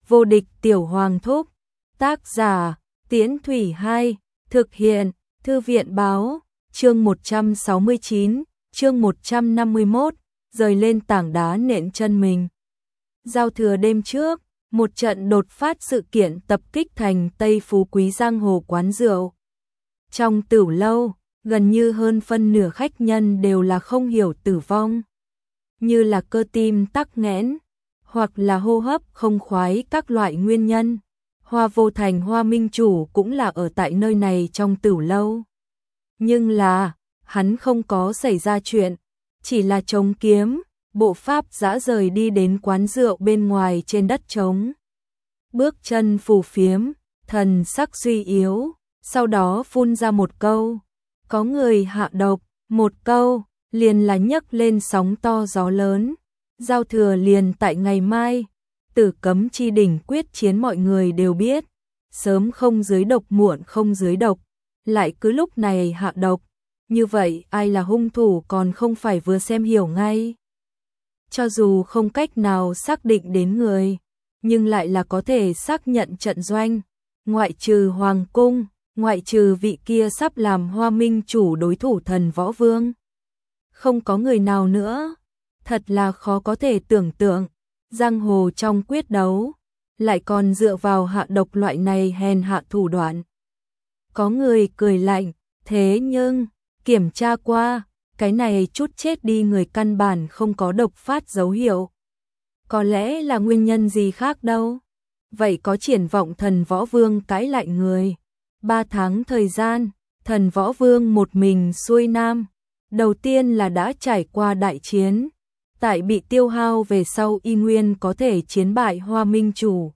Vô địch tiểu hoàng thúc. Tác giả, Tiễn Thủy 2, thực hiện, Thư viện báo, chương 169, chương 151, rời lên tảng đá nện chân mình. Giao thừa đêm trước, một trận đột phát sự kiện tập kích thành Tây Phú Quý giang hồ quán rượu. Trong tửu lâu, gần như hơn phân nửa khách nhân đều là không hiểu tử vong, như là cơ tim tắc nghẽn, hoặc là hô hấp không khoái các loại nguyên nhân. Hoa Vô Thành Hoa Minh Chủ cũng là ở tại nơi này trong tửu lâu. Nhưng là, hắn không có xảy ra chuyện, chỉ là chống kiếm, bộ pháp dã rời đi đến quán rượu bên ngoài trên đất trống. Bước chân phù phiếm, thần sắc suy yếu, sau đó phun ra một câu, có người hạ độc, một câu, liền là nhấc lên sóng to gió lớn. Giao thừa liền tại ngày mai, Tử Cấm Chi đỉnh quyết chiến mọi người đều biết, sớm không dưới độc muộn không dưới độc, lại cứ lúc này hạ độc, như vậy ai là hung thủ còn không phải vừa xem hiểu ngay. Cho dù không cách nào xác định đến người, nhưng lại là có thể xác nhận trận doanh, ngoại trừ Hoàng Cung, ngoại trừ vị kia sắp làm Hoa Minh Chủ đối thủ Thần Võ Vương. Không có người nào nữa, thật là khó có thể tưởng tượng, giang hồ trong quyết đấu, lại còn dựa vào hạ độc loại này hèn hạ thủ đoạn. Có người cười lạnh, thế nhưng, kiểm tra qua, cái này chút chết đi người căn bản không có độc phát dấu hiệu. Có lẽ là nguyên nhân gì khác đâu. Vậy có triển vọng Thần Võ Vương cãi lại người. 3 tháng thời gian, Thần Võ Vương một mình xuôi nam. Đầu tiên là đã trải qua đại chiến. Tại bị tiêu hao về sau y nguyên có thể chiến bại Hoa Minh Chủ.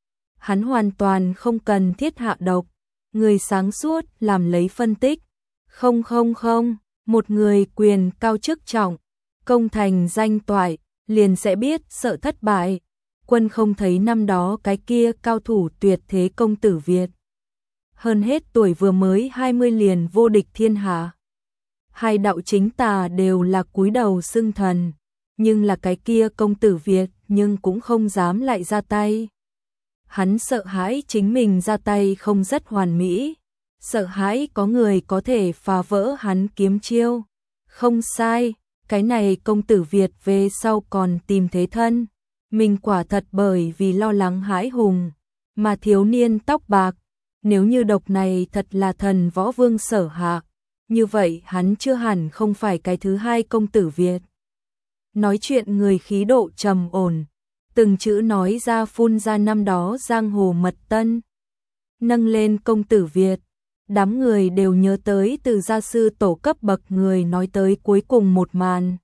Hắn hoàn toàn không cần thiết hạ độc. Người sáng suốt làm lấy phân tích. Không, một người quyền cao chức trọng, công thành danh toại, liền sẽ biết sợ thất bại. Quân không thấy năm đó cái kia cao thủ tuyệt thế công tử Việt. Hơn hết tuổi vừa mới 20 liền vô địch thiên hạ. Hai đạo chính tà đều là cúi đầu xưng thần, nhưng là cái kia công tử Việt nhưng cũng không dám lại ra tay. Hắn sợ hãi chính mình ra tay không rất hoàn mỹ, sợ hãi có người có thể phá vỡ hắn kiếm chiêu. Không sai, cái này công tử Việt về sau còn tìm thế thân. Mình quả thật bởi vì lo lắng hãi hùng, mà thiếu niên tóc bạc. Nếu như độc này thật là Thần Võ Vương sở hạ, như vậy hắn chưa hẳn không phải cái thứ hai công tử Việt. Nói chuyện người khí độ trầm ổn, từng chữ nói ra phun ra năm đó giang hồ mật tân. Nâng lên công tử Việt, đám người đều nhớ tới từ gia sư tổ cấp bậc người nói tới cuối cùng một màn.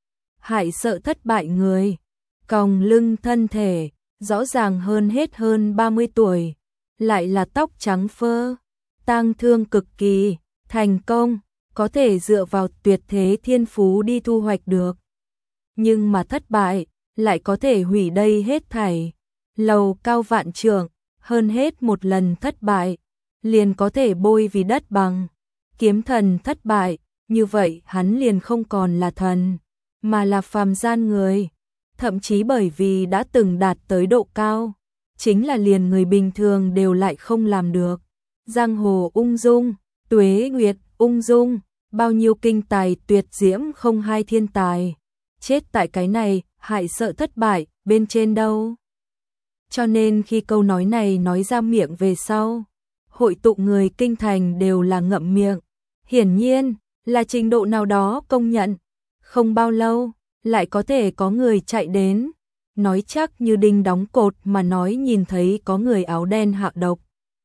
Hại sợ thất bại người, còng lưng thân thể, rõ ràng hơn hết hơn 30 tuổi, lại là tóc trắng phơ, tang thương cực kỳ, thành công, có thể dựa vào tuyệt thế thiên phú đi thu hoạch được. Nhưng mà thất bại, lại có thể hủy đây hết thảy. Lầu cao vạn trượng, hơn hết một lần thất bại, liền có thể bôi vì đất bằng. Kiếm thần thất bại, như vậy hắn liền không còn là thần, mà là phàm gian người. Thậm chí bởi vì đã từng đạt tới độ cao, chính là liền người bình thường đều lại không làm được. Giang hồ ung dung, tuế nguyệt ung dung, bao nhiêu kinh tài tuyệt diễm không hai thiên tài. Chết tại cái này, hại sợ thất bại, bên trên đâu. Cho nên khi câu nói này nói ra miệng về sau, hội tụ người kinh thành đều là ngậm miệng. Hiển nhiên, là trình độ nào đó công nhận. Không bao lâu, lại có thể có người chạy đến, nói chắc như đinh đóng cột mà nói nhìn thấy có người áo đen hạ độc.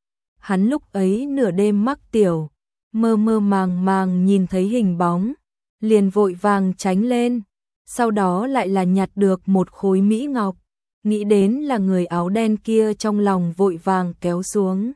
Hắn lúc ấy nửa đêm mắc tiểu, mơ mơ màng màng nhìn thấy hình bóng, liền vội vàng tránh lên, sau đó lại là nhặt được một khối mỹ ngọc, nghĩ đến là người áo đen kia trong lòng vội vàng kéo xuống.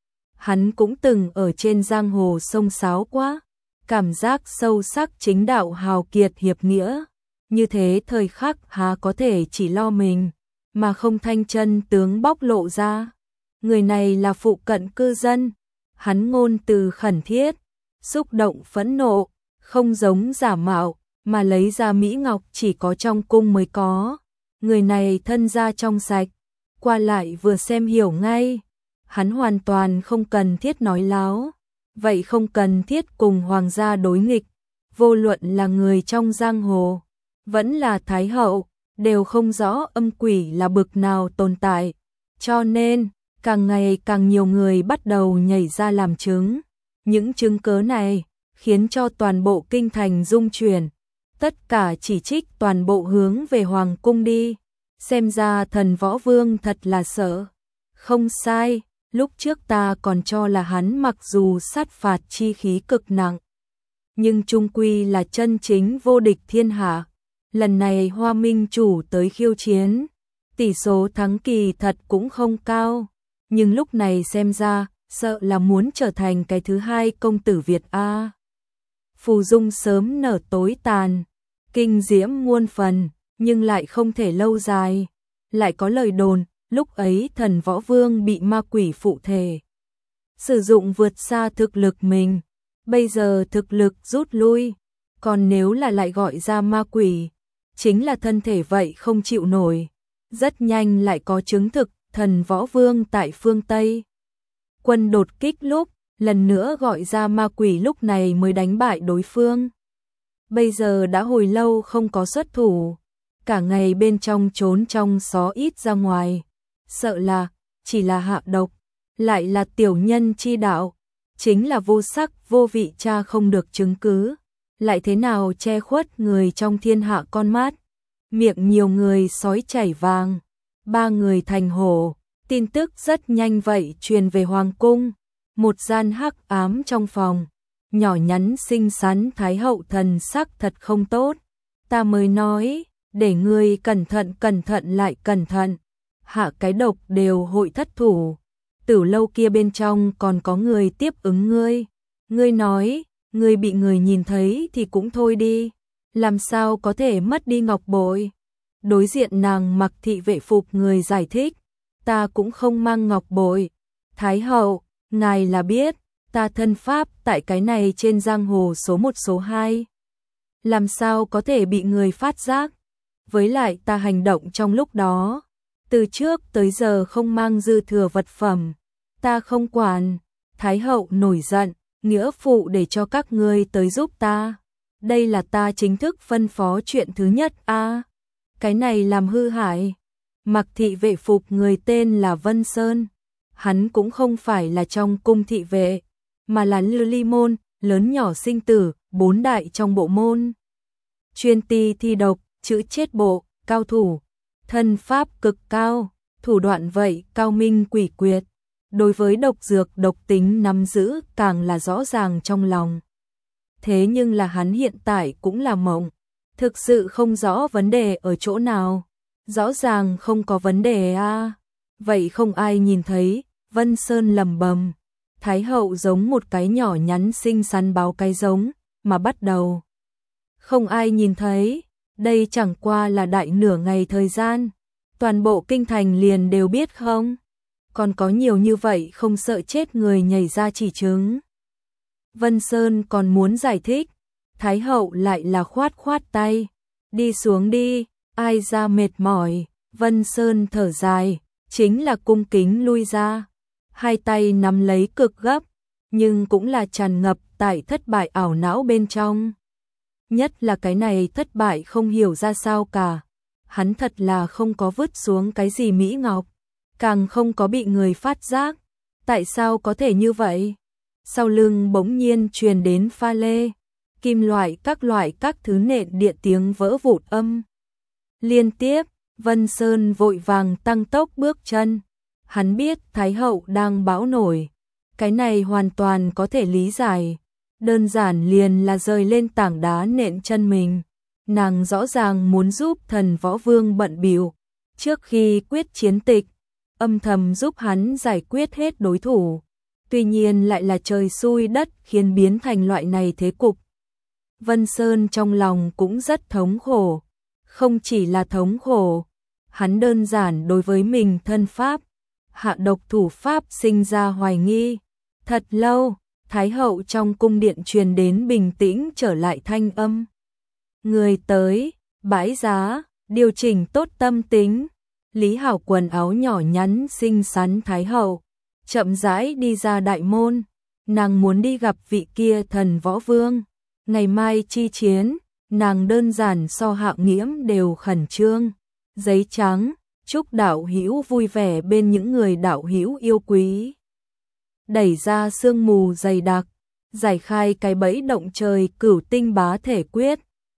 Hắn cũng từng ở trên giang hồ sông sáo quá, cảm giác sâu sắc chính đạo hào kiệt hiệp nghĩa. Như thế thời khắc há có thể chỉ lo mình, mà không thanh chân tướng bóc lộ ra. Người này là phụ cận cư dân, hắn ngôn từ khẩn thiết, xúc động phẫn nộ, không giống giả mạo, mà lấy ra mỹ ngọc chỉ có trong cung mới có. Người này thân gia trong sạch, qua lại vừa xem hiểu ngay. Hắn hoàn toàn không cần thiết nói láo, vậy không cần thiết cùng hoàng gia đối nghịch, vô luận là người trong giang hồ, vẫn là thái hậu, đều không rõ âm quỷ là bực nào tồn tại. Cho nên, càng ngày càng nhiều người bắt đầu nhảy ra làm chứng. Những chứng cớ này khiến cho toàn bộ kinh thành rung chuyển, tất cả chỉ trích toàn bộ hướng về hoàng cung đi. Xem ra Thần Võ Vương thật là sợ. Không sai, lúc trước ta còn cho là hắn mặc dù sát phạt chi khí cực nặng, nhưng chung quy là chân chính vô địch thiên hạ. Lần này Hoa Minh chủ tới khiêu chiến, tỷ số thắng kỳ thật cũng không cao, nhưng lúc này xem ra, sợ là muốn trở thành cái thứ hai công tử Việt A. Phù dung sớm nở tối tàn, kinh diễm muôn phần, nhưng lại không thể lâu dài. Lại có lời đồn, lúc ấy Thần Võ Vương bị ma quỷ phụ thể, sử dụng vượt xa thực lực mình, bây giờ thực lực rút lui, còn nếu là lại gọi ra ma quỷ, chính là thân thể vậy không chịu nổi. Rất nhanh lại có chứng thực, Thần Võ Vương tại phương Tây quân đột kích lúc, lần nữa gọi ra ma quỷ lúc này mới đánh bại đối phương. Bây giờ đã hồi lâu không có xuất thủ, cả ngày bên trong trốn trong xó ít ra ngoài, sợ là, chỉ là hạ độc, lại là tiểu nhân chi đạo, chính là vô sắc vô vị cha không được chứng cứ, lại thế nào che khuất người trong thiên hạ con mắt. Miệng nhiều người sói chảy vàng, ba người thành hổ. Tin tức rất nhanh vậy truyền về hoàng cung, một gian hắc ám trong phòng, nhỏ nhắn xinh xắn thái hậu thần sắc thật không tốt. Ta mới nói, để ngươi cẩn thận lại cẩn thận, hạ cái độc đều hội thất thủ. Tử lâu kia bên trong còn có người tiếp ứng ngươi. Ngươi nói, ngươi bị người nhìn thấy thì cũng thôi đi, làm sao có thể mất đi ngọc bội. Đối diện nàng mặc thị vệ phục người giải thích, ta cũng không mang ngọc bội. Thái hậu, ngài là biết, ta thân pháp tại cái này trên giang hồ số 1 số 2. Làm sao có thể bị người phát giác? Với lại ta hành động trong lúc đó, từ trước tới giờ không mang dư thừa vật phẩm, ta không quản. Thái hậu nổi giận, nghĩa phụ để cho các ngươi tới giúp ta. Đây là ta chính thức phân phó chuyện thứ nhất a. Cái này làm hư hại. Mặc thị vệ phục người tên là Vân Sơn, hắn cũng không phải là trong cung thị vệ, mà là Lưu Ly môn, lớn nhỏ sinh tử, 4 đại trong bộ môn. Chuyên ti thi độc, chữ chết bộ, cao thủ, thân pháp cực cao, thủ đoạn vậy cao minh quỷ quyệt. Đối với độc dược độc tính nắm giữ càng là rõ ràng trong lòng. Thế nhưng là hắn hiện tại cũng là mộng, thực sự không rõ vấn đề ở chỗ nào. Rõ ràng không có vấn đề a. Vậy không ai nhìn thấy. Vân Sơn lẩm bẩm. Thái hậu giống một cái nhỏ nhắn xinh xắn báo cái giống, mà bắt đầu. Không ai nhìn thấy, đây chẳng qua là đại nửa ngày thời gian, toàn bộ kinh thành liền đều biết không? Còn có nhiều như vậy không sợ chết người nhảy ra chỉ chứng. Vân Sơn còn muốn giải thích, Thái hậu lại là khoát khoát tay, đi xuống đi, ai ra mệt mỏi. Vân Sơn thở dài, chính là cung kính lui ra, hai tay nắm lấy cực gấp, nhưng cũng là tràn ngập tại thất bại ảo não bên trong. Nhất là cái này thất bại không hiểu ra sao cả, hắn thật là không có vứt xuống cái gì mỹ ngọc, càng không có bị người phát giác, tại sao có thể như vậy? Sau lưng bỗng nhiên truyền đến pha lê, kim loại các thứ nện địa tiếng vỡ vụn âm. Liên tiếp, Vân Sơn vội vàng tăng tốc bước chân, hắn biết Thái hậu đang bão nổi, cái này hoàn toàn có thể lý giải, đơn giản liền là rời lên tảng đá nện chân mình. Nàng rõ ràng muốn giúp Thần Võ Vương bận bịu, trước khi quyết chiến tịch, âm thầm giúp hắn giải quyết hết đối thủ. Tuy nhiên lại là trời xui đất khiến biến thành loại này thế cục. Vân Sơn trong lòng cũng rất thống khổ, không chỉ là thống khổ, hắn đơn giản đối với mình thân pháp, hạ độc thủ pháp sinh ra hoài nghi. Thật lâu, Thái hậu trong cung điện truyền đến bình tĩnh trở lại thanh âm. Người tới, bãi giá, điều chỉnh tốt tâm tính. Lý Hảo quần áo nhỏ nhắn xinh xắn thái hậu, chậm rãi đi ra đại môn, nàng muốn đi gặp vị kia thần võ vương, ngày mai chi chiến, nàng đơn giản so Hạng Nghiễm đều khẩn trương. Giấy trắng, chúc đạo hữu vui vẻ bên những người đạo hữu yêu quý. Đẩy ra sương mù dày đặc, giải khai cái bẫy động trời Cửu Tinh Bá Thể Quyết,